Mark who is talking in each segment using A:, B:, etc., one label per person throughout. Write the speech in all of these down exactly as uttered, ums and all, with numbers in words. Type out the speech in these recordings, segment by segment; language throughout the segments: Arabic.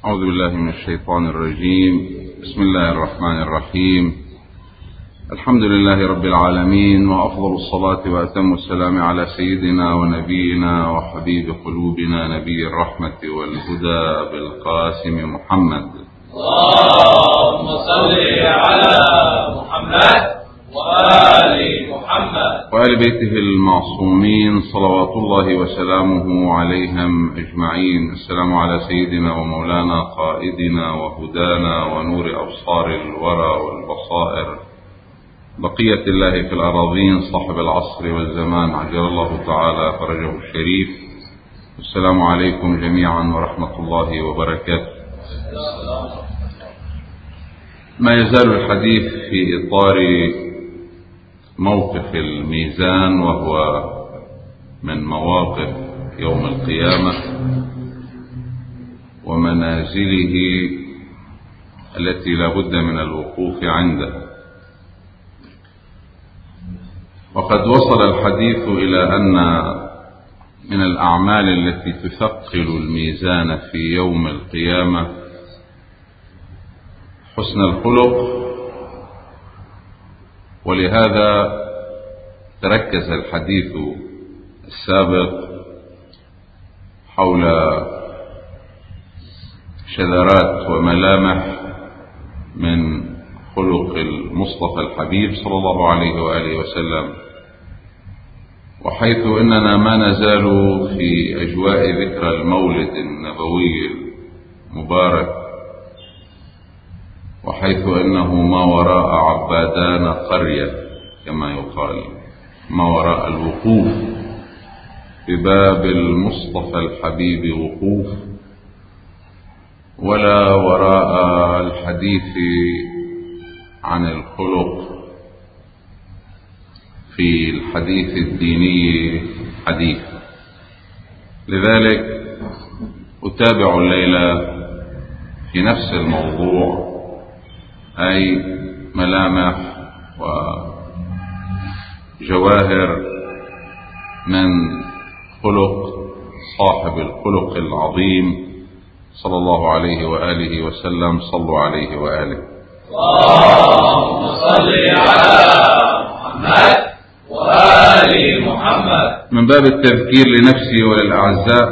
A: أعوذ بالله من الشيطان الرجيم. بسم الله الرحمن الرحيم. الحمد لله رب العالمين، وأفضل الصلاة وأتم السلام على سيدنا ونبينا وحبيب قلوبنا نبي الرحمة والهدى بالقاسم محمد.
B: اللهم صل على محمد وآل محمد
A: وآل بيته المعصومين صلوات الله وسلامه عليهم أجمعين. السلام على سيدنا ومولانا قائدنا وهدانا ونور أبصار الورى والبصائر، بقية الله في الأراضين، صاحب العصر والزمان، عجل الله تعالى فرجه الشريف. السلام عليكم جميعا ورحمة الله وبركاته. ما يزال الحديث في إطار موقف الميزان، وهو من مواقف يوم القيامة ومنازله التي لا بد من الوقوف عنده. وقد وصل الحديث إلى أن من الأعمال التي تثقل الميزان في يوم القيامة حسن الخلق، ولهذا تركز الحديث السابق حول شذرات وملامح من خلق المصطفى الحبيب صلى الله عليه وآله وسلم، وحيث إننا ما نزال في أجواء ذكرى المولد النبوي المبارك، وحيث إنه ما وراء عبادان قرية كما يقال، ما وراء الوقوف بباب المصطفى الحبيب وقوف، ولا وراء الحديث عن الخلق في الحديث الديني حديث. لذلك أتابع الليلة في نفس الموضوع، أي ملامح وجواهر من خلق صاحب الخلق العظيم صلى الله عليه وآله وسلم. صلوا عليه وآله.
B: اللهم صل على محمد وآل محمد.
A: من باب التذكير لنفسي وللأعزاء،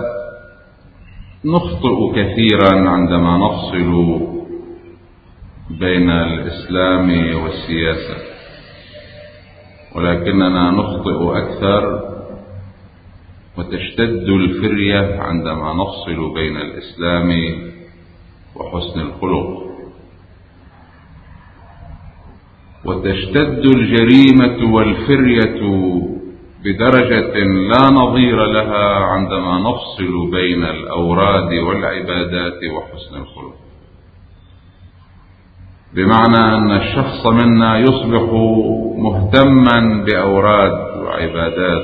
A: نخطئ كثيرا عندما نفصل بين الإسلام والسياسة، ولكننا نخطئ أكثر وتشتد الفرية عندما نفصل بين الإسلام وحسن الخلق، وتشتد الجريمة والفرية بدرجة لا نظير لها عندما نفصل بين الأوراد والعبادات وحسن الخلق، بمعنى أن الشخص منا يصبح مهتما بأوراد وعبادات.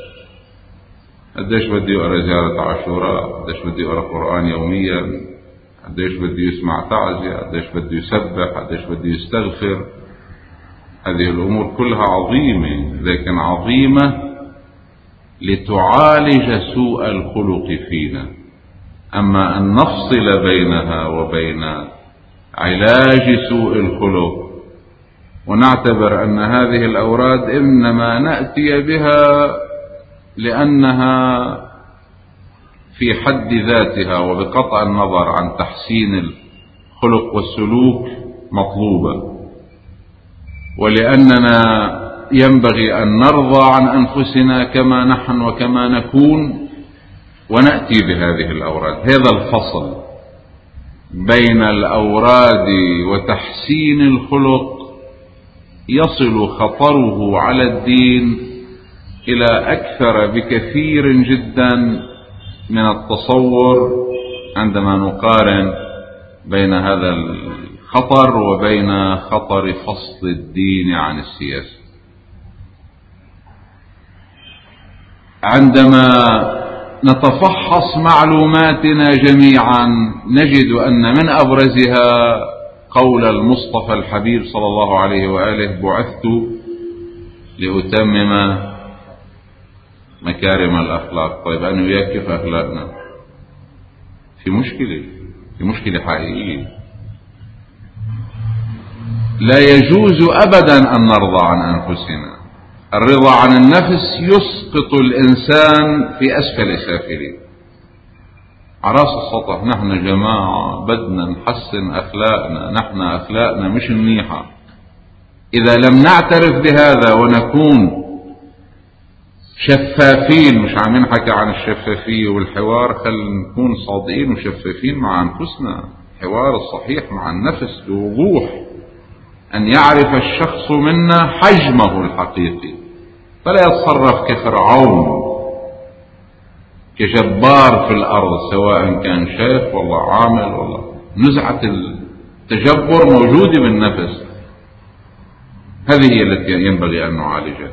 A: قديش بدي يقرأ زيارة عاشوراء، قديش بدي يقرأ قرآن يوميا، قديش بدي يسمع تعزية، قديش بدي يسبح، قديش بدي يستغفر. هذه الأمور كلها عظيمة، لكن عظيمة لتعالج سوء الخلق فينا. أما أن نفصل بينها وبين علاج سوء الخلق ونعتبر أن هذه الأوراد إنما نأتي بها لأنها في حد ذاتها وبقطع النظر عن تحسين الخلق والسلوك مطلوبة، ولأننا ينبغي أن نرضى عن أنفسنا كما نحن وكما نكون ونأتي بهذه الأوراد. هذا الفصل بين الأوراد وتحسين الخلق يصل خطره على الدين إلى أكثر بكثير جدا من التصور عندما نقارن بين هذا الخطر وبين خطر فصل الدين عن السياسة. عندما نتفحص معلوماتنا جميعا نجد أن من أبرزها قول المصطفى الحبيب صلى الله عليه وآله: بعثت لأتمم مكارم الأخلاق. طيب أنا وياك كيف أخلاقنا؟ في مشكلة. دي مشكلة حقيقية. لا يجوز أبدا أن نرضى عن أنفسنا. الرضا عن النفس يسقط الإنسان في أسفل سافلين على راس السطح. نحن جماعة بدنا نحسن أخلاقنا، نحن أخلاقنا مش منيحة. إذا لم نعترف بهذا ونكون شفافين، مش عم نحكي عن الشفافية والحوار، خلينا نكون صادقين وشفافين مع أنفسنا. الحوار الصحيح مع النفس بوضوح، أن يعرف الشخص منا حجمه الحقيقي، فلا يتصرف كفرعون كجبار في الأرض، سواء كان شيخ والله عامل والله. نزعة التجبر موجودة بالنفس، هذه هي التي ينبغي أن نعالجها.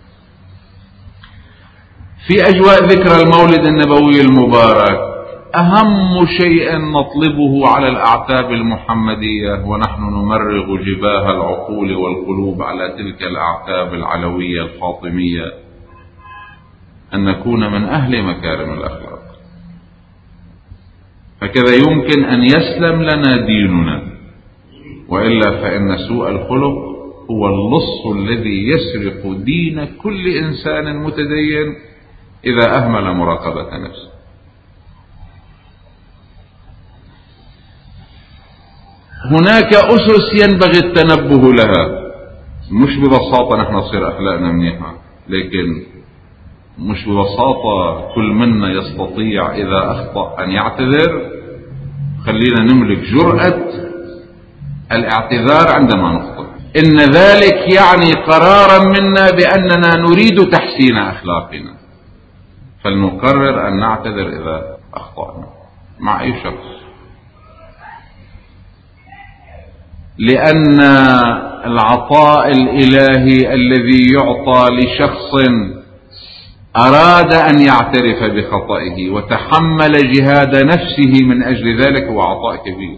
A: في أجواء ذكرى المولد النبوي المبارك أهم شيء نطلبه على الأعتاب المحمدية، ونحن نمرغ جباه العقول والقلوب على تلك الأعتاب العلوية الفاطمية، أن نكون من أهل مكارم الأخلاق. هكذا يمكن أن يسلم لنا ديننا، وإلا فإن سوء الخلق هو اللص الذي يسرق دين كل إنسان متدين إذا أهمل مراقبة نفسه. هناك أسس ينبغي التنبه لها، مش ببساطة نحن نصير أخلاقنا منيحة، لكن مش ببساطة كل منا يستطيع إذا أخطأ أن يعتذر. خلينا نملك جرأة الاعتذار عندما نخطئ. إن ذلك يعني قرارا منا بأننا نريد تحسين أخلاقنا، فلنقرر أن نعتذر إذا أخطأنا مع أي شخص، لأن العطاء الإلهي الذي يعطى لشخص أراد أن يعترف بخطئه وتحمل جهاد نفسه من أجل ذلك هو عطاء كبير.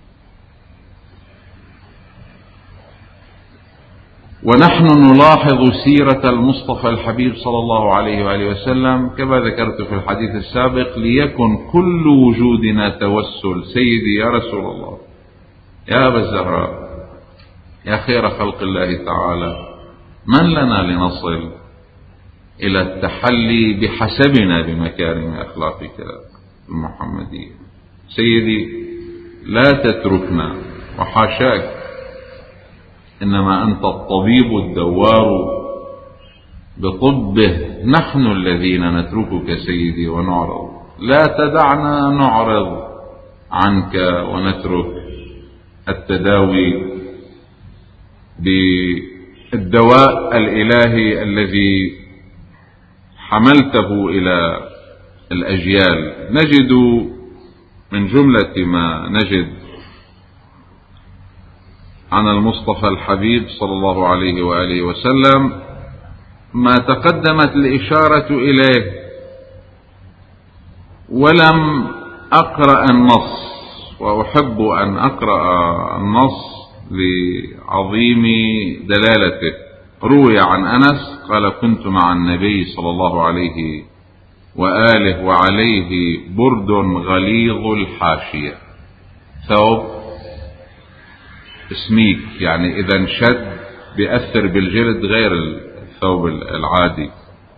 A: ونحن نلاحظ سيرة المصطفى الحبيب صلى الله عليه وآله وسلم كما ذكرت في الحديث السابق: ليكن كل وجودنا توسل. سيدي يا رسول الله، يا أبا الزهراء، يا خير خلق الله تعالى، من لنا لنصل إلى التحلي بحسبنا بمكارم أخلاقك المحمدية؟ سيدي لا تتركنا، وحاشاك، إنما أنت الطبيب الدوار بطبه، نحن الذين نتركك سيدي ونعرض. لا تدعنا نعرض عنك ونترك التداوي بالدواء الإلهي الذي حملته إلى الأجيال. نجد من جملة ما نجد عن المصطفى الحبيب صلى الله عليه وآله وسلم ما تقدمت الإشارة إليه، ولم أقرأ النص، وأحب أن أقرأ النص لعظيم دلالته. روي عن أنس قال: كنت مع النبي صلى الله عليه وآله وعليه برد غليظ الحاشية، ثوب سميك، يعني إذا انشد بيأثر بالجلد غير الثوب العادي.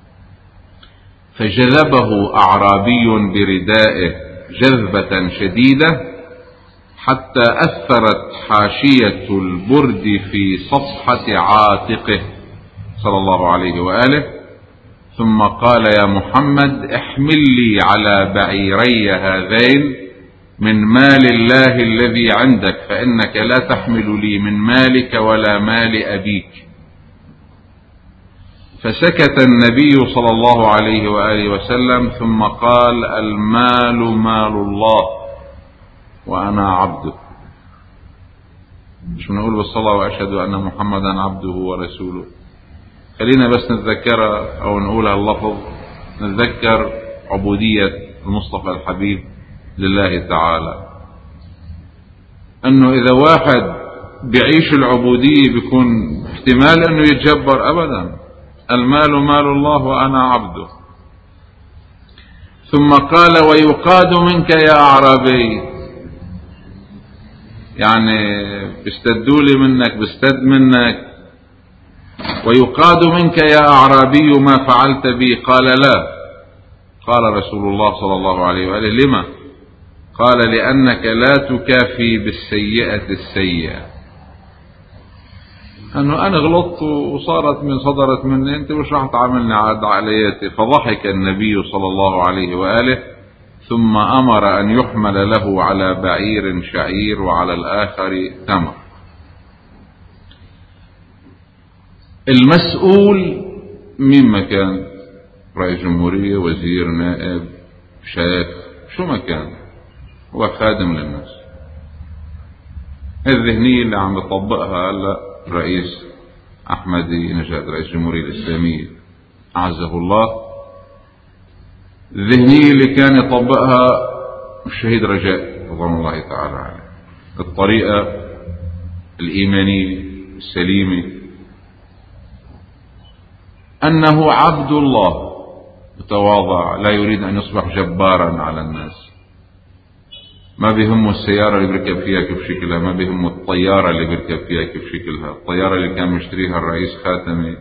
A: فجذبه أعرابي بردائه جذبة شديدة حتى أثرت حاشية البرد في صفحة عاتقه صلى الله عليه وآله، ثم قال: يا محمد، احمل لي على بعيري هذين من مال الله الذي عندك، فإنك لا تحمل لي من مالك ولا مال أبيك. فسكت النبي صلى الله عليه وآله وسلم ثم قال: المال مال الله وأنا عبده. مش بنقول بالصلاة وأشهد أن محمدا عبده ورسوله؟ خلينا بس نتذكر أو نقولها اللفظ، نتذكر عبودية المصطفى الحبيب لله تعالى، أنه إذا واحد بيعيش العبودية بيكون احتمال أنه يتجبر أبدا. المال مال الله وأنا عبده. ثم قال: ويقاد منك يا أعرابي، يعني بيستدوا لي منك، بستد منك. ويقاد منك يا أعرابي ما فعلت بي؟ قال لا. قال رسول الله صلى الله عليه وآله لما؟ قال لأنك لا تكافي بالسيئة السيئة. أنه أنا غلطت وصارت من صدرت مني، أنت مش راح تعاملني على عقلياتي. فضحك النبي صلى الله عليه وآله ثم أمر أن يحمل له على بعير شعير وعلى الآخر تمر. المسؤول مين ما كان، رئيس جمهورية، وزير، نائب، شيخ، شو ما كان، هو خادم للناس. الذهنية اللي عم بطبقها هلا الرئيس أحمدي نجاد رئيس الجمهورية الإسلامية أعزه الله، الذهنية اللي كان يطبقها الشهيد رجاء رضوان الله تعالى عليه، الطريقة الإيمانية السليمة، أنه عبد الله متواضع لا يريد أن يصبح جبارا على الناس. ما بيهمه السيارة اللي بيركب فيها كيف شكلها، ما بيهمه الطيارة اللي بيركب فيها كيف شكلها. الطيارة اللي كان مشتريها الرئيس خاتمي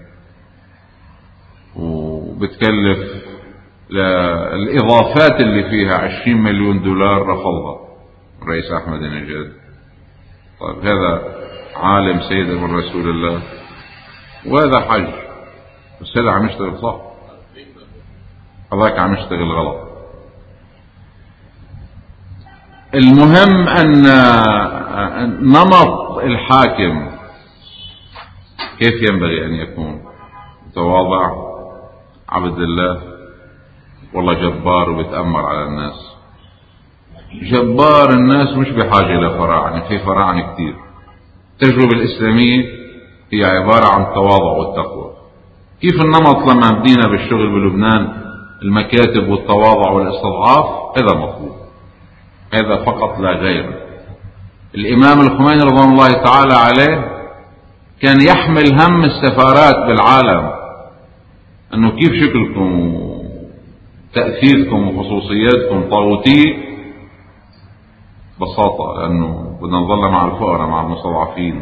A: وبتكلف الإضافات اللي فيها عشرين مليون دولار رفضها الرئيس أحمد نجاد. طيب هذا عالم سيد من رسول الله وهذا حج، بس هذا عم يشتغل صح، هذاك عم يشتغل غلط. المهم أن نمط الحاكم كيف ينبغي أن يكون؟ متواضع، عبد الله، والله جبار وبيتأمر على الناس. جبار الناس مش بحاجة لفراعنة، في فراعنة كتير. التجربة الإسلامية هي عبارة عن التواضع والتقوى. كيف النمط لما بدينا بالشغل بلبنان المكاتب والتواضع والاستضعاف؟ هذا مطلوب، هذا فقط لا غير. الإمام الخميني رضوان الله تعالى عليه كان يحمل هم السفارات بالعالم، أنه كيف شكلكم وتأثيركم وخصوصياتكم طاغوتية. ببساطة لأنه بدنا نظل مع الفقراء مع المستضعفين،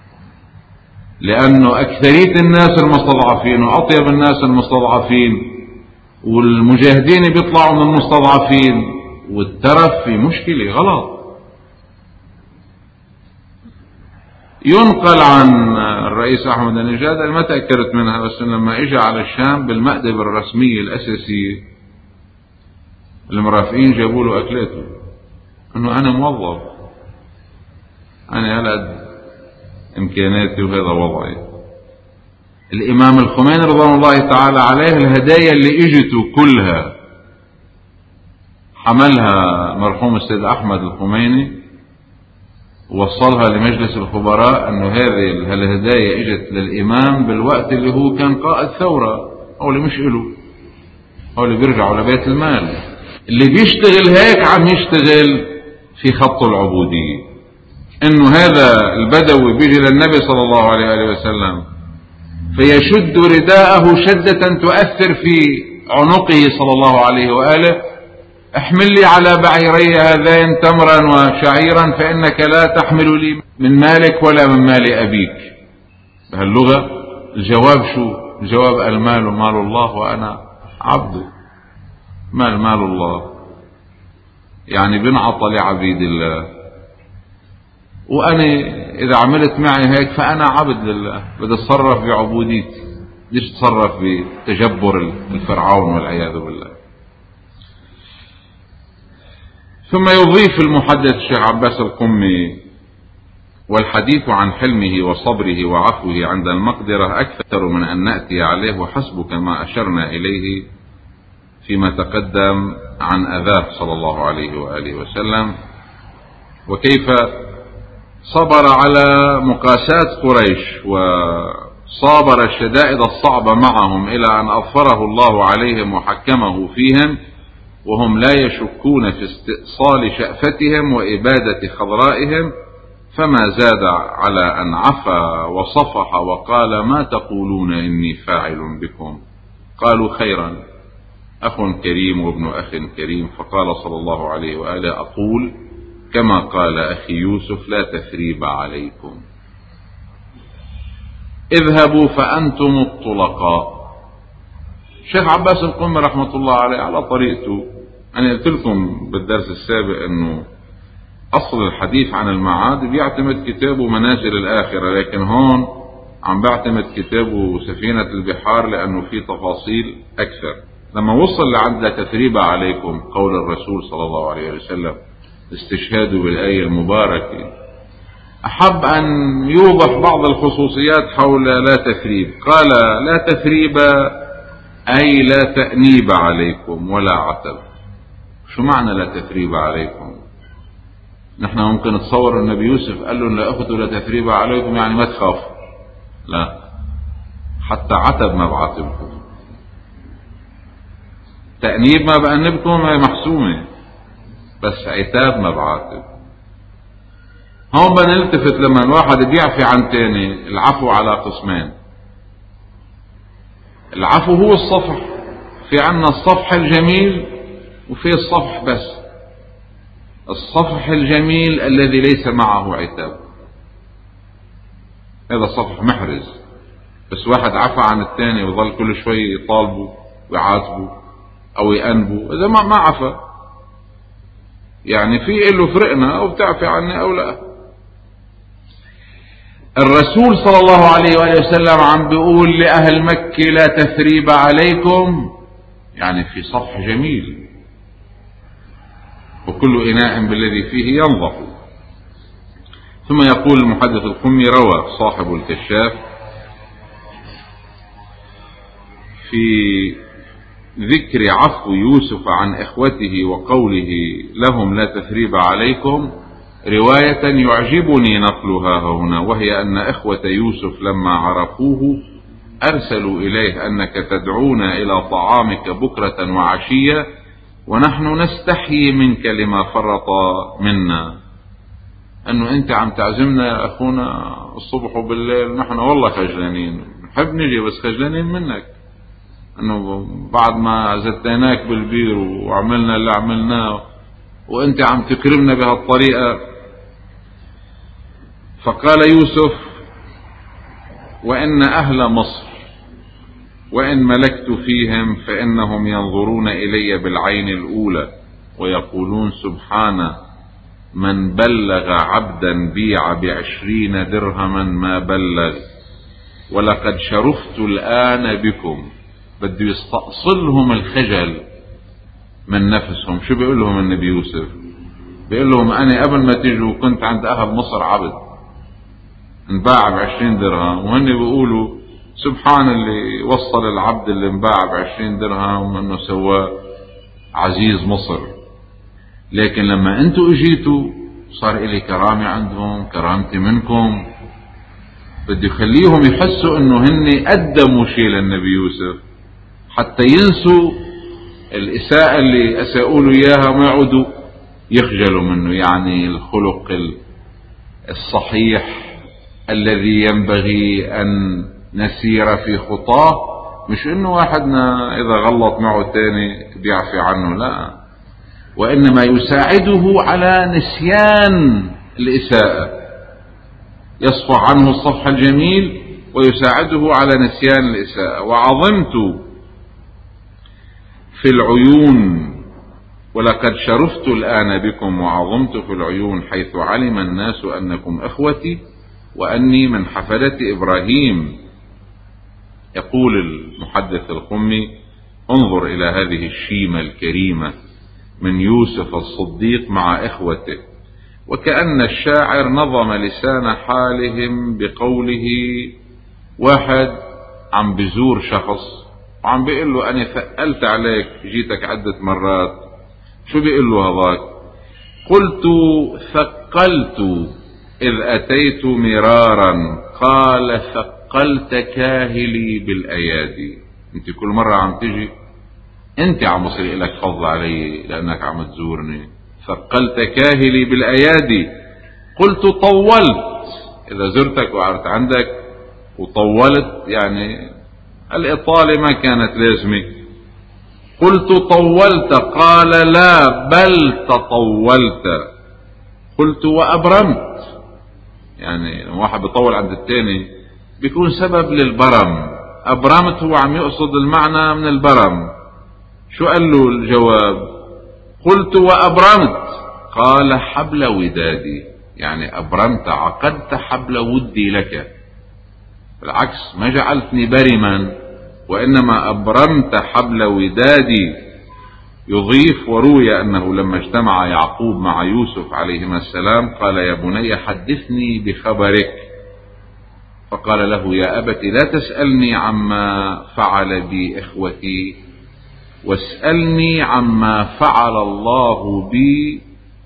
A: لأنه أكثرية الناس المستضعفين وأطيب الناس المستضعفين والمجاهدين بيطلعوا من المستضعفين، والترف في مشكلة غلط. ينقل عن الرئيس أحمد نجاد، أنا ما تأكدت منها، بس لما إجا على الشام بالمأدبة الرسمية الأساسية المرافقين جابوا له أكلاته، أنه أنا موظف، أنا هلأ إمكاناتي وهذا وضعي. الإمام الخميني رضوان الله تعالى عليه الهدايا اللي إجته كلها حملها مرحوم السيد أحمد الخميني ووصلها لمجلس الخبراء، أنه هذه الهدايا إجت للإمام بالوقت اللي هو كان قائد ثورة، أو اللي مش إله، أو اللي بيرجعوا لبيت المال. اللي بيشتغل هيك عم يشتغل في خط العبودية. إنه هذا البدوي بيجي للنبي صلى الله عليه وسلم فيشد رداءه شدة تؤثر في عنقه صلى الله عليه وآله: احمل لي على بعيري هذين تمرا وشعيرا فإنك لا تحمل لي من مالك ولا من مال أبيك. بهاللغة الجواب شو؟ الجواب: المال مال الله وأنا عبده. مال مال الله يعني بنعطى لعبيد الله، وأنا إذا عملت معي هيك فأنا عبد لله، بدي أتصرف بعبوديتي، بديش أتصرف بتجبر الفرعون والعياذ بالله. ثم يضيف المحدث الشيخ عباس القمي: والحديث عن حلمه وصبره وعفوه عند المقدرة أكثر من أن نأتي عليه، وحسبك ما أشرنا إليه فيما تقدم عن أذاه صلى الله عليه وآله وسلم، وكيف صبر على مقاسات قريش وصابر الشدائد الصعبة معهم إلى أن أظفره الله عليهم وحكمه فيهم، وهم لا يشكون في استئصال شأفتهم وإبادة خضرائهم، فما زاد على أن عفا وصفح وقال: ما تقولون إني فاعل بكم؟ قالوا: خيرا، أخ كريم وابن أخ كريم. فقال صلى الله عليه وآله: أقول كما قال أخي يوسف: لا تثريب عليكم، اذهبوا فأنتم الطلقاء. الشيخ عباس القمي رحمة الله عليه على طريقته، أنا قلت لكم بالدرس السابق أنه أصل الحديث عن المعاد بيعتمد كتابه منازل الآخرة، لكن هون عم بيعتمد كتابه سفينة البحار لأنه فيه تفاصيل أكثر. لما وصل لعند لا تثريب عليكم قول الرسول صلى الله عليه وسلم استشهاده بالآية المباركة، أحب أن يوضح بعض الخصوصيات حول لا تثريب. قال: لا تثريب أي لا تأنيب عليكم ولا عتب. شو معنى لا تثريب عليكم؟ نحن ممكن نتصور النبي يوسف قال لهم لا أخذوا لا تثريب عليكم يعني ما تخافوا، لا، حتى عتب ما بعاتبكم، تأنيب ما بأنبكم هي محسومة، بس عتاب ما بعاتب. هون بنلتفت لما الواحد بيعفي عن تاني، العفو على قسمين. العفو هو الصفح، في عنا الصفح الجميل وفي الصفح بس. الصفح الجميل الذي ليس معه عتاب، هذا صفح محرز. بس واحد عفى عن الثاني وظل كل شوي يطالبه ويعاتبه او يأنبه، اذا ما ما عفى يعني في له فرقنا او بتعفي عني او لا. الرسول صلى الله عليه وآله وسلم عم بيقول لأهل مكة لا تثريب عليكم، يعني في صفح جميل، وكل إناء بالذي فيه ينضح. ثم يقول المحدث القمي: روى صاحب الكشاف في ذكر عفو يوسف عن إخوته وقوله لهم لا تثريب عليكم رواية يعجبني نقلها هنا، وهي أن إخوة يوسف لما عرفوه أرسلوا إليه أنك تدعونا إلى طعامك بكرة وعشية ونحن نستحيي منك لما فرط منا. أنه أنت عم تعزمنا يا أخونا الصبح وبالليل، نحن والله خجلانين، نحب نجي بس خجلانين منك، أنه بعد ما زتيناك بالبير وعملنا اللي عملناه وأنت عم تكرمنا بهالطريقة. فقال يوسف: وإن أهل مصر وإن ملكت فيهم فإنهم ينظرون إلي بالعين الأولى ويقولون سبحان من بلغ عبدا بيع بعشرين درهما ما بلغ، ولقد شرفت الآن بكم. بده يستأصلهم الخجل من نفسهم. شو بيقول لهم النبي يوسف؟ بيقول لهم أنا قبل ما تيجوا كنت عند أهل مصر عبد انباع بعشرين درهم، وهن بيقولوا سبحان اللي وصل العبد اللي انباع بعشرين درهم وانه سواه عزيز مصر. لكن لما انتوا اجيتوا صار إلي كرامة عندهم، كرامتي منكم. بده يخليهم يحسوا انه هن قدموا شيء للنبي يوسف حتى ينسوا الإساءة اللي أساءوا له إياها وما يعودوا يخجلوا منه. يعني الخلق الصحيح الذي ينبغي أن نسير في خطاه، مش إنه واحدنا إذا غلط معه الثاني بيعفي عنه، لا، وإنما يساعده على نسيان الإساءة، يصفح عنه الصفح الجميل ويساعده على نسيان الإساءة. وعظمت في العيون ولقد شرفت الآن بكم وعظمت في العيون حيث علم الناس أنكم أخوتي وأني من حفلة إبراهيم. يقول المحدث القمي: انظر إلى هذه الشيمة الكريمة من يوسف الصديق مع إخوته، وكأن الشاعر نظم لسان حالهم بقوله: واحد عم بزور شخص وعم بيقول له أنا ثقلت عليك جيتك عدة مرات. شو بيقول له هذاك؟ قلت ثقلت إذ أتيت مرارا، قال ثقلت كاهلي بالأيادي. انت كل مرة عم تجي انت عم بصير لك فضل علي لأنك عم تزورني. ثقلت كاهلي بالأيادي. قلت طولت إذا زرتك وقعدت عندك وطولت، يعني الإطالة ما كانت لازمة. قلت طولت، قال لا بل تطولت. قلت وأبرمت، يعني لما واحد بيطول عند التاني بيكون سبب للبرم. أبرمت هو عم يقصد المعنى من البرم. شو قال له الجواب؟ قلت وأبرمت، قال حبل ودادي، يعني أبرمت عقدت حبل ودي لك، بالعكس ما جعلتني برما، وإنما أبرمت حبل ودادي. يضيف وروي أنه لما اجتمع يعقوب مع يوسف عليهما السلام قال يا بني حدثني بخبرك، فقال له يا أبت لا تسألني عما فعل بي إخوتي، واسألني عما فعل الله بي.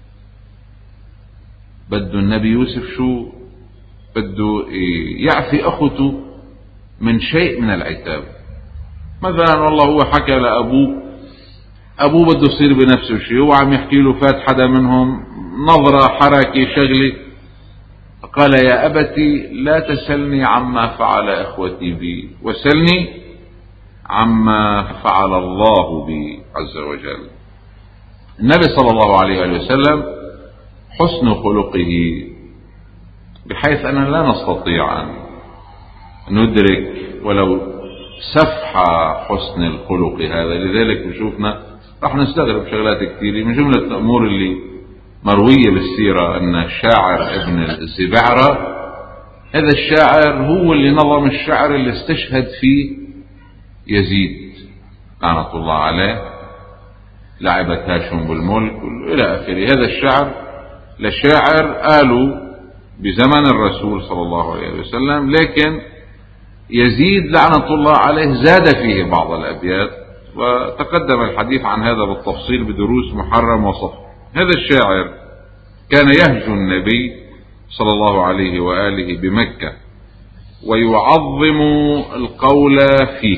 A: بده النبي يوسف شو بده؟ يعفي أخته من شيء من العتاب. مثلا والله هو حكى لأبوه، أبوه بده يصير بنفسه شيء، هو عم يحكي له فات حدا منهم نظرة حركة شغلة، قال يا أبتي لا تسلني عما فعل إخوتي بي، وسلني عما فعل الله بي عز وجل. النبي صلى الله عليه وسلم حسن خلقه بحيث أننا لا نستطيع أن ندرك ولو سفحة حسن الخلق هذا. لذلك بشوفنا راح نستغرب شغلات كثيرة. من جملة الأمور اللي مروية بالسيرة أن الشاعر ابن الزبعرة، هذا الشاعر هو اللي نظم الشعر اللي استشهد فيه يزيد لعنة الله عليه، لعبت هاشم بالملك إلى آخره. هذا الشعر لشاعر قالوا بزمن الرسول صلى الله عليه وسلم، لكن يزيد لعنة الله عليه زاد فيه بعض الأبيات، وتقدم الحديث عن هذا بالتفصيل بدروس محرم وصف. هذا الشاعر كان يهجو النبي صلى الله عليه وآله بمكة ويعظم القول فيه.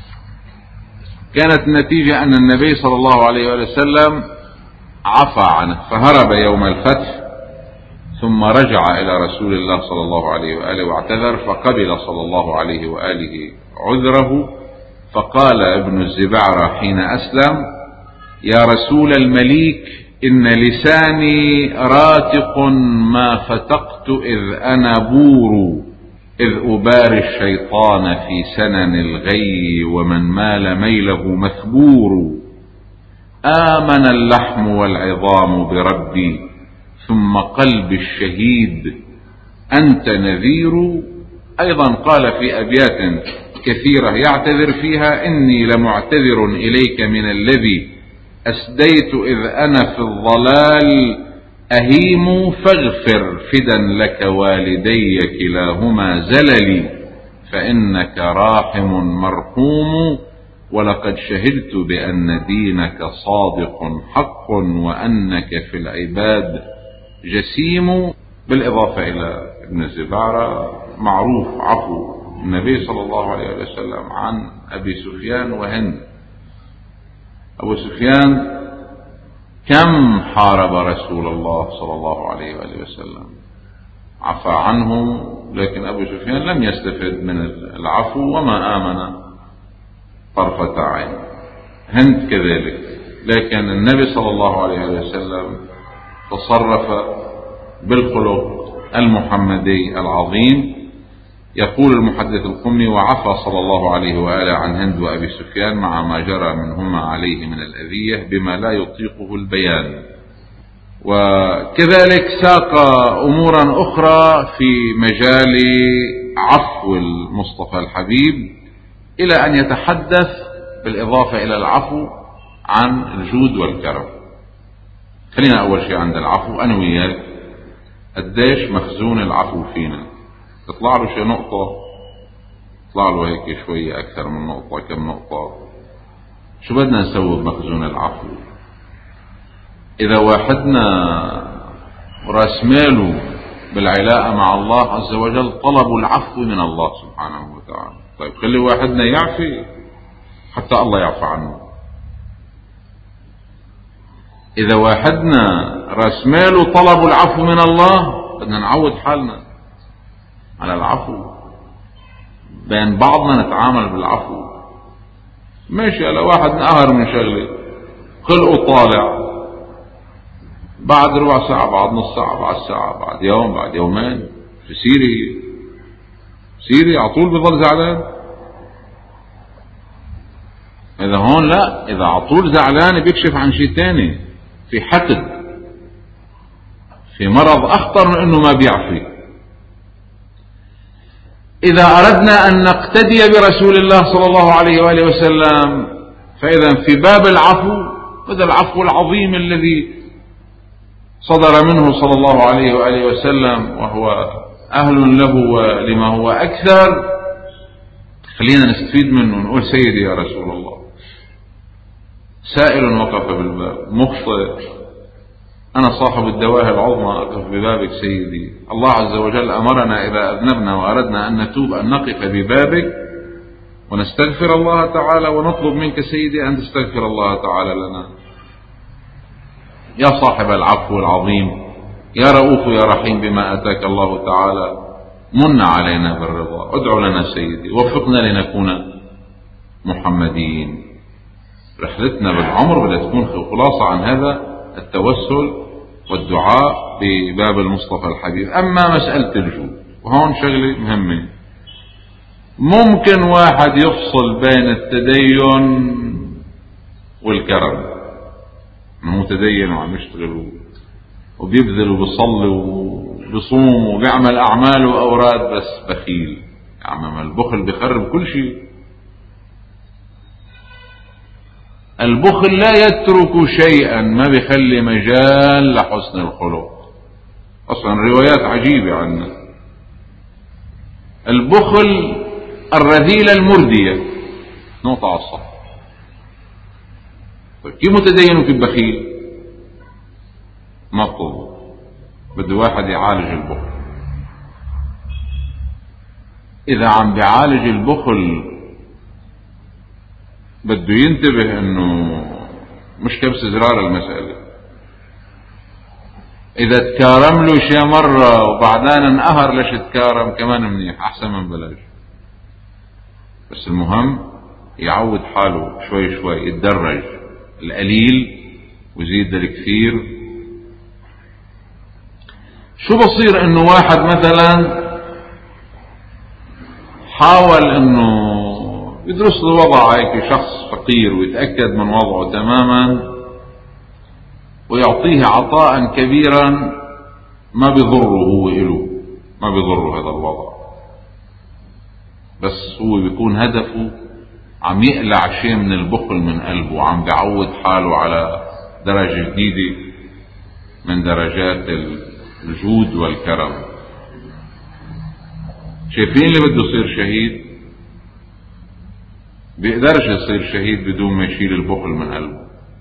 A: كانت النتيجة أن النبي صلى الله عليه وآله وسلم عفى عنه، فهرب يوم الفتح ثم رجع إلى رسول الله صلى الله عليه وآله واعتذر، فقبل صلى الله عليه وآله عذره. فقال ابن الزبعرة حين أسلم يا رسول المليك إن لساني راتق ما فتقت إذ أنا بور، إذ أباري الشيطان في سنن الغي ومن مال ميله مثبور. آمن اللحم والعظام بربي ثم قلب الشهيد أنت نذير. أيضا قال في أبيات كثيرة يعتذر فيها إني لمعتذر إليك من الذي أسديت إذ أنا في الضلال أهيم، فاغفر فدا لك والدي كلاهما زللي، فإنك راحم مرحوم، ولقد شهدت بأن دينك صادق حق وأنك في العباد جسيم. بالإضافة إلى ابن الزبعرة معروف عفو النبي صلى الله عليه وسلم عن أبي سفيان وهند. أبو سفيان كم حارب رسول الله صلى الله عليه وآله وسلم، عفى عنه، لكن أبو سفيان لم يستفد من العفو وما آمن طرفة عين. هند كذلك، لكن النبي صلى الله عليه وسلم تصرف بالخلق المحمدي العظيم. يقول المحدث القمي وعفى صلى الله عليه وآله عن هند وأبي سفيان مع ما جرى منهما عليه من الأذية بما لا يطيقه البيان. وكذلك ساق أمورا أخرى في مجال عفو المصطفى الحبيب إلى أن يتحدث بالإضافة إلى العفو عن الجود والكرم. خلينا أول شيء عند العفو. أنا وياك قديش مخزون العفو فينا؟ تطلع له شيء نقطة، تطلع له هيك شوية أكثر من نقطة، كم نقطة. شو بدنا نسوي بمخزون العفو؟ إذا واحدنا راس ماله بالعلاقة مع الله عز وجل طلب العفو من الله سبحانه وتعالى، طيب خلي واحدنا يعفي حتى الله يعفى عنه. إذا واحدنا راس ماله طلب العفو من الله، بدنا نعود حالنا على العفو، بين بعضنا نتعامل بالعفو. ماشي على واحد نقهر من شغله خلقه طالع بعد ربع ساعة، بعد نص ساعة، بعد ساعة، بعد يوم، بعد يومين في سيري سيري على طول بظل زعلان. إذا هون لا، إذا على طول زعلان بيكشف عن شيء تاني، في حقد، في مرض أخطر من أنه ما بيعفي. إذا أردنا أن نقتدي برسول الله صلى الله عليه وآله وسلم فإذا في باب العفو، هذا العفو العظيم الذي صدر منه صلى الله عليه وآله وسلم وهو أهل له ولما هو أكثر، خلينا نستفيد منه. نقول سيدي يا رسول الله، سائل وقف بالباب، مخطئ، أنا صاحب الدواهي العظمى أقف ببابك سيدي. الله عز وجل أمرنا إذا أذنبنا وأردنا أن نتوب أن نقف ببابك ونستغفر الله تعالى ونطلب منك سيدي أن تستغفر الله تعالى لنا. يا صاحب العفو العظيم، يا رؤوف يا رحيم بما أتاك الله تعالى، من علينا بالرضا، ادعو لنا سيدي، وفقنا لنكون محمدين. رحلتنا بالعمر بدها تكون خلاصة عن هذا التوسل والدعاء بباب المصطفى الحبيب. أما مسألة الجود، وهون شغلة مهمة، ممكن واحد يفصل بين التدين والكرم، انه متدين وعم يشتغل وبيبذل وبيصلي وبيصوم وبيعمل أعمال وأوراد، بس بخيل. يعني البخل بيخرب كل شيء. البخل لا يترك شيئا، ما بيخلي مجال لحسن الخلق. أصلا روايات عجيبة عنه، البخل الرذيلة المردية، نقطة على الصح. كيف متدين وكيف بخيل؟ ما بتضبط. بده واحد يعالج البخل. إذا عم بيعالج البخل بده ينتبه انه مش كبس زرار المسألة. اذا تكارم له شي مرة وبعدين انقهر ليش تكارم، كمان منيح، احسن من بلاش. بس المهم يعود حاله شوي شوي، يتدرج، القليل ويزيد الكثير. شو بصير انه واحد مثلا حاول انه يدرس له وضع هيك شخص فقير ويتأكد من وضعه تماما ويعطيه عطاء كبيرا ما بيضره هو إله، ما بيضره هذا الوضع، بس هو بيكون هدفه عم يقلع شيء من البخل من قلبه، عم بيعود حاله على درجة جديدة من درجات الجود والكرم. شايفين اللي بده يصير شهيد بيقدرش يصير شهيد بدون ما يشيل البخل من قلبه.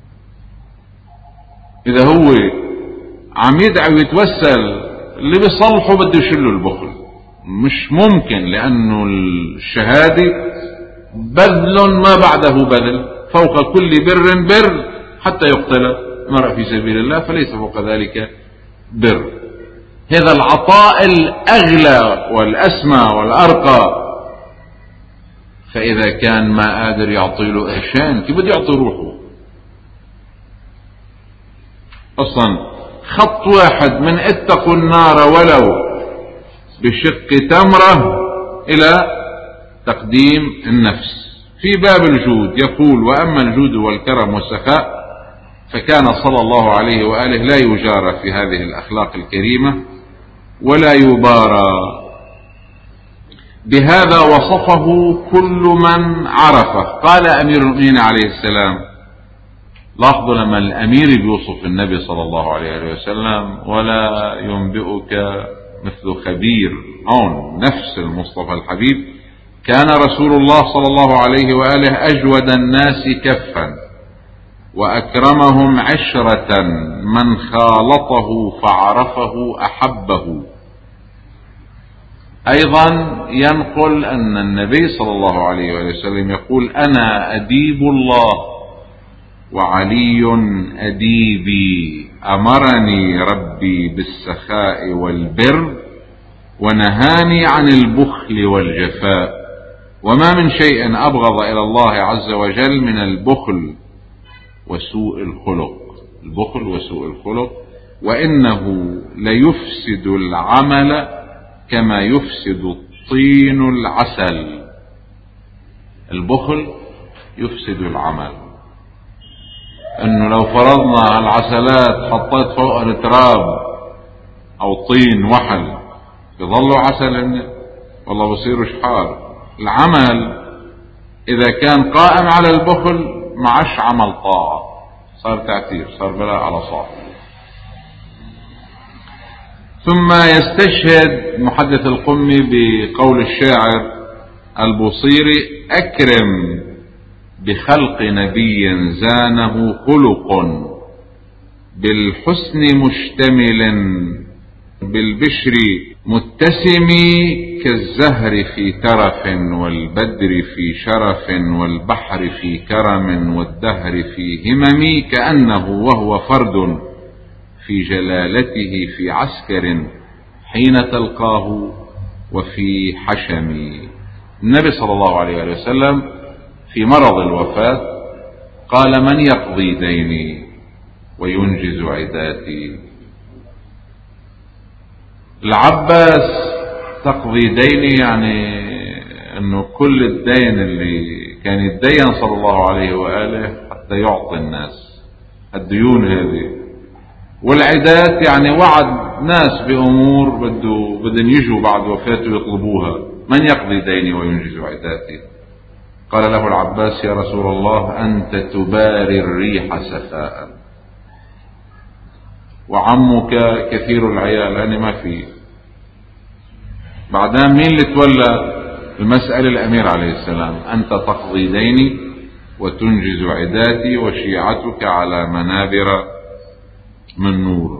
A: إذا هو عم يدعي ويتوسل، اللي بيصلحه بده يشيله البخل، مش ممكن، لأنه الشهادة بذل ما بعده بذل، فوق كل بر بر حتى يقتل مرء في سبيل الله فليس فوق ذلك بر. هذا العطاء الأغلى والأسمى والأرقى. فإذا كان ما قادر يعطي له قرشين، كيف بده يعطي روحه؟ أصلا خط واحد من اتقوا النار ولو بشق تمرة إلى تقديم النفس. في باب الجود يقول: وأما الجود والكرم والسخاء فكان صلى الله عليه وآله لا يجارى في هذه الأخلاق الكريمة ولا يبارى. بهذا وصفه كل من عرفه. قال أمير المؤمنين عليه السلام، لاحظوا لما الأمير بيوصف النبي صلى الله عليه وسلم: ولا ينبئك مثل خبير. هون نفس المصطفى الحبيب. كان رسول الله صلى الله عليه وآله أجود الناس كفا وأكرمهم عشرة، من خالطه فعرفه أحبه. أيضا ينقل أن النبي صلى الله عليه وسلم يقول: أنا أديب الله وعلي أديبي، أمرني ربي بالسخاء والبر ونهاني عن البخل والجفاء، وما من شيء أبغض إلى الله عز وجل من البخل وسوء الخلق. البخل وسوء الخلق وإنه ليفسد العمل كما يفسد الطين العسل. البخل يفسد العمل. انه لو فرضنا العسلات حطيت فوق التراب او طين وحل يظلوا عسل والله بصيروا شحار. العمل اذا كان قائم على البخل معش عمل طاعة، صار تعتير، صار بلاء على صاحب. ثم يستشهد محدث القمي بقول الشاعر البوصيري: أكرم بخلق نبي زانه خلق بالحسن مشتمل بالبشر متسم كالزهر في ترف والبدر في شرف والبحر في كرم والدهر في همم كأنه وهو فرد في جلالته في عسكر حين تلقاه وفي حشم. النبي صلى الله عليه وسلم في مرض الوفاة قال: من يقضي ديني وينجز عداتي؟ العباس تقضي ديني يعني انه كل الدين اللي كان يتدين صلى الله عليه وآله حتى يعطي الناس الديون هذه، والعدات يعني وعد ناس بأمور بده بدهم يجوا بعد وفاته يطلبوها. من يقضي ديني وينجز عداتي؟ قال له العباس: يا رسول الله أنت تباري الريح سخاء، وعمك كثير العيال أنا ما في. بعدين مين اللي تولى المسألة؟ الأمير عليه السلام: أنت تقضي ديني وتنجز عداتي وشيعتك على منابر من نور.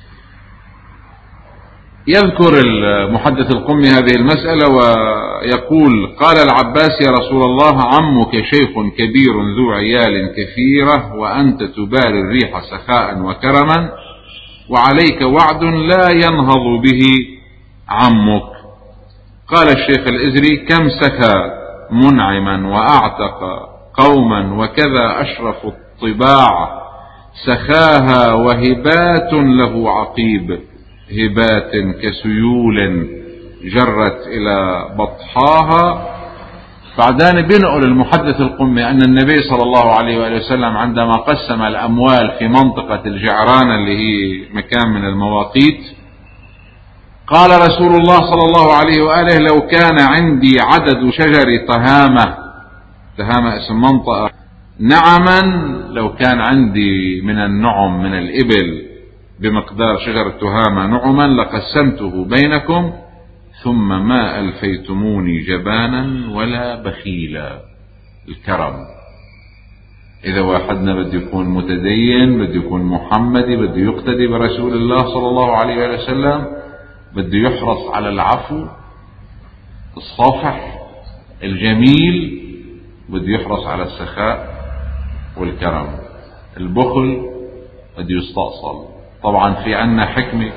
A: يذكر المحدث القمي هذه المسألة ويقول: قال العباس: يا رسول الله عمك شيخ كبير ذو عيال كثيرة وأنت تباري الريح سخاء وكرما وعليك وعد لا ينهض به عمك. قال الشيخ الإزري: كم سخى منعما وأعتق قوما وكذا أشرف الطباع سخاها وهبات له عقيب هبات كسيول جرت إلى بطحاها. بعدين بينقل المحدث القمي أن النبي صلى الله عليه وآله وسلم عندما قسم الأموال في منطقة الجعرانة اللي هي مكان من المواقيت قال رسول الله صلى الله عليه وآله: لو كان عندي عدد شجر تهامة، تهامة اسم منطقة، نعما لو كان عندي من النعم من الإبل بمقدار شجر تهامة نعما لقسمته بينكم ثم ما ألفيتموني جبانا ولا بخيلا. الكرم. إذا واحدنا بده يكون متدين، بده يكون محمدي، بده يقتدي برسول الله صلى الله عليه وسلم، بده يحرص على العفو الصافح الجميل، بده يحرص على السخاء والكرم. البخل بده يستأصل. طبعا في عنا حكمة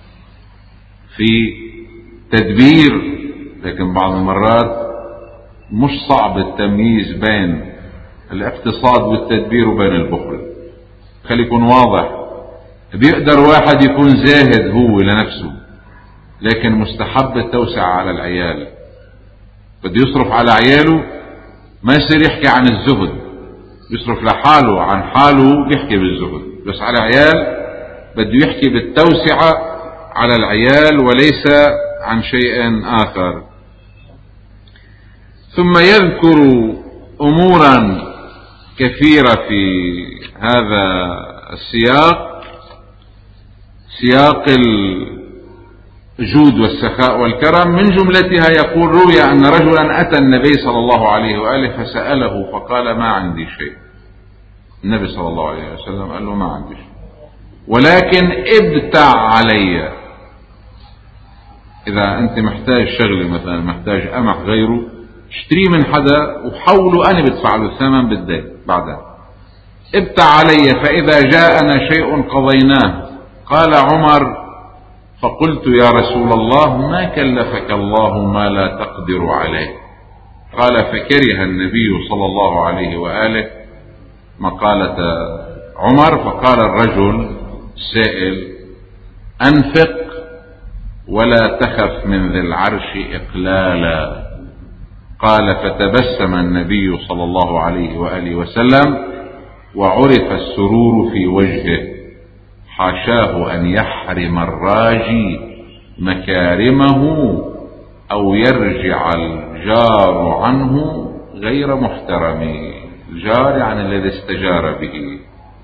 A: في تدبير، لكن بعض المرات مش صعب التمييز بين الاقتصاد والتدبير وبين البخل. خلي يكون واضح. بيقدر واحد يكون زاهد هو لنفسه لكن مستحب التوسع على العيال، بده يصرف على عياله، ما يصير يحكي عن الزهد، يصرف لحاله عن حاله بيحكي بالزهد، بس على عيال بده يحكي بالتوسعة على العيال وليس عن شيء آخر. ثم يذكر أمورا كثيرة في هذا السياق، سياق الجود والسخاء والكرم. من جملتها يقول: روي أن رجلا أتى النبي صلى الله عليه وآله فسأله فقال: ما عندي شيء. النبي صلى الله عليه وسلم قال له: ما عندي شيء ولكن ابتع علي. إذا أنت محتاج شغلة مثلا، محتاج قمح غيره، اشتريه من حدا وحوله أنا بدفع له الثمن بالدين بعدها. ابتع علي فإذا جاءنا شيء قضيناه. قال عمر: فقلت: يا رسول الله ما كلفك الله ما لا تقدر عليه. قال: فكره النبي صلى الله عليه وآله مقالة عمر، فقال الرجل السائل: أنفق ولا تخف من ذي العرش إقلالا. قال فتبسم النبي صلى الله عليه وآله وسلم وعرف السرور في وجهه، حاشاه أن يحرم الراجي مكارمه أو يرجع الجار عنه غير محترم. الجار يعني الذي استجار به.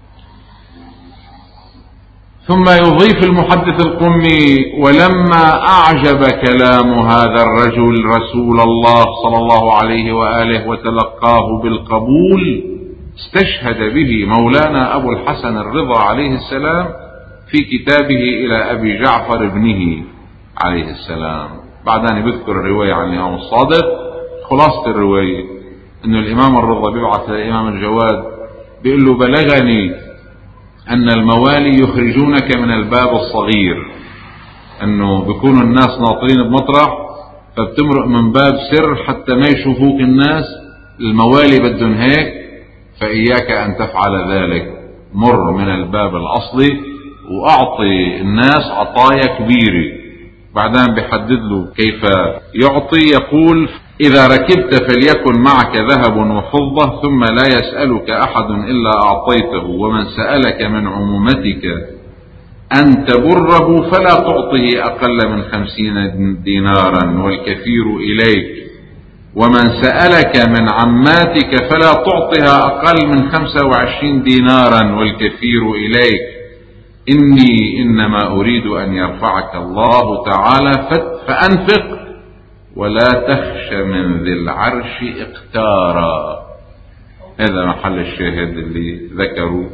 A: ثم يضيف المحدث القمي: ولما أعجب كلام هذا الرجل رسول الله صلى الله عليه وآله وتلقاه بالقبول، استشهد به مولانا أبو الحسن الرضا عليه السلام في كتابه إلى أبي جعفر ابنه عليه السلام. بعدين بذكر الرواية عن الإمام الصادق. خلاصة الرواية أن الإمام الرضا بيبعث للإمام الجواد بيقول له: بلغني أن الموالي يخرجونك من الباب الصغير، أنه بيكونوا الناس ناطرين بمطرح فبتمرق من باب سر حتى ما يشوفوك الناس. الموالي بدهم هيك، فإياك أن تفعل ذلك. مر من الباب الأصلي وأعطي الناس عطايا كبيرة. بعدين بيحدد له كيف يعطي. يقول: إذا ركبت فليكن معك ذهب وفضة، ثم لا يسألك أحد إلا أعطيته، ومن سألك من عمومتك أن تبره فلا تعطه أقل من خمسين دينارا والكثير إليك، ومن سألك من عماتك فلا تعطها أقل من خمسة وعشرين دينارا والكثير إليك، إني إنما أريد أن يرفعك الله تعالى فأنفق ولا تخش من ذي العرش اقتارا. هذا محل الشاهد اللي ذكروا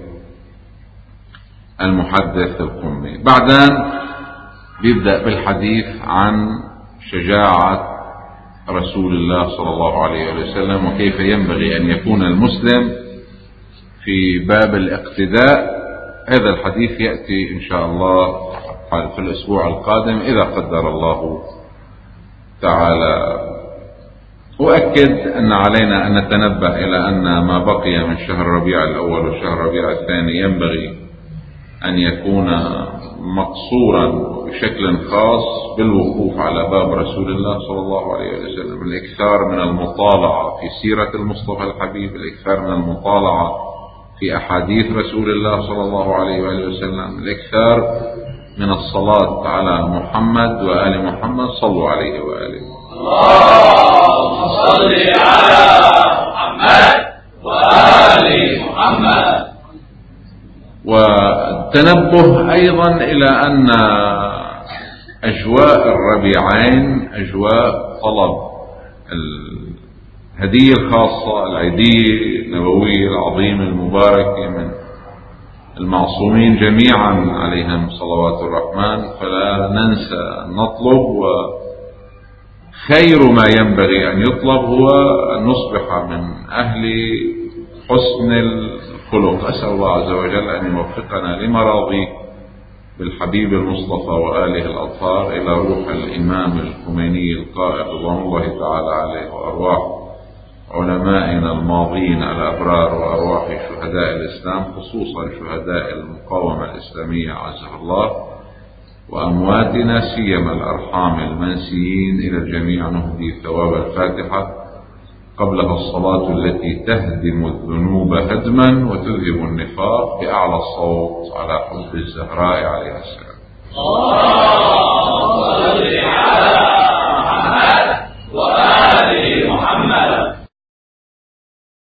A: المحدث القمي. بعدين بيبدأ بالحديث عن شجاعة رسول الله صلى الله عليه وسلم وكيف ينبغي أن يكون المسلم في باب الاقتداء. هذا الحديث يأتي إن شاء الله في الأسبوع القادم إذا قدر الله تعالى. أؤكد أن علينا أن نتنبه إلى أن ما بقي من شهر ربيع الأول وشهر ربيع الثاني ينبغي أن يكون مقصورا بشكل خاص بالوقوف على باب رسول الله صلى الله عليه وسلم، الإكثار من المطالعة في سيرة المصطفى الحبيب، الإكثار من المطالعة في أحاديث رسول الله صلى الله عليه وآله وسلم، الإكثار من الصلاة على محمد وآل محمد. صلوا عليه وآله.
B: اللهم صل على محمد وآل محمد.
A: والتنبه أيضا إلى أن أجواء الربيعين أجواء طلب الهدية الخاصة، العيدية النبوية العظيمة المباركة من المعصومين جميعا عليهم صلوات الرحمن، فلا ننسى أن نطلب. وخير ما ينبغي أن يطلب هو أن نصبح من أهل حسن الخلق. أسأل الله عز وجل أن يوفقنا لمراضيه بالحبيب المصطفى وآله الأطهار، إلى روح الإمام الخميني القائد رضوان الله تعالى عليه، وأرواح علمائنا الماضين الأبرار، وأرواح شهداء الإسلام خصوصا شهداء المقاومة الإسلامية عزها الله، وأمواتنا سيما الأرحام المنسيين. إلى الجميع نهدي ثواب الفاتحة قبلها الصلاة التي تهدم الذنوب هدما وتذهب النفاق بأعلى الصوت على حب الزهراء عليه السلام.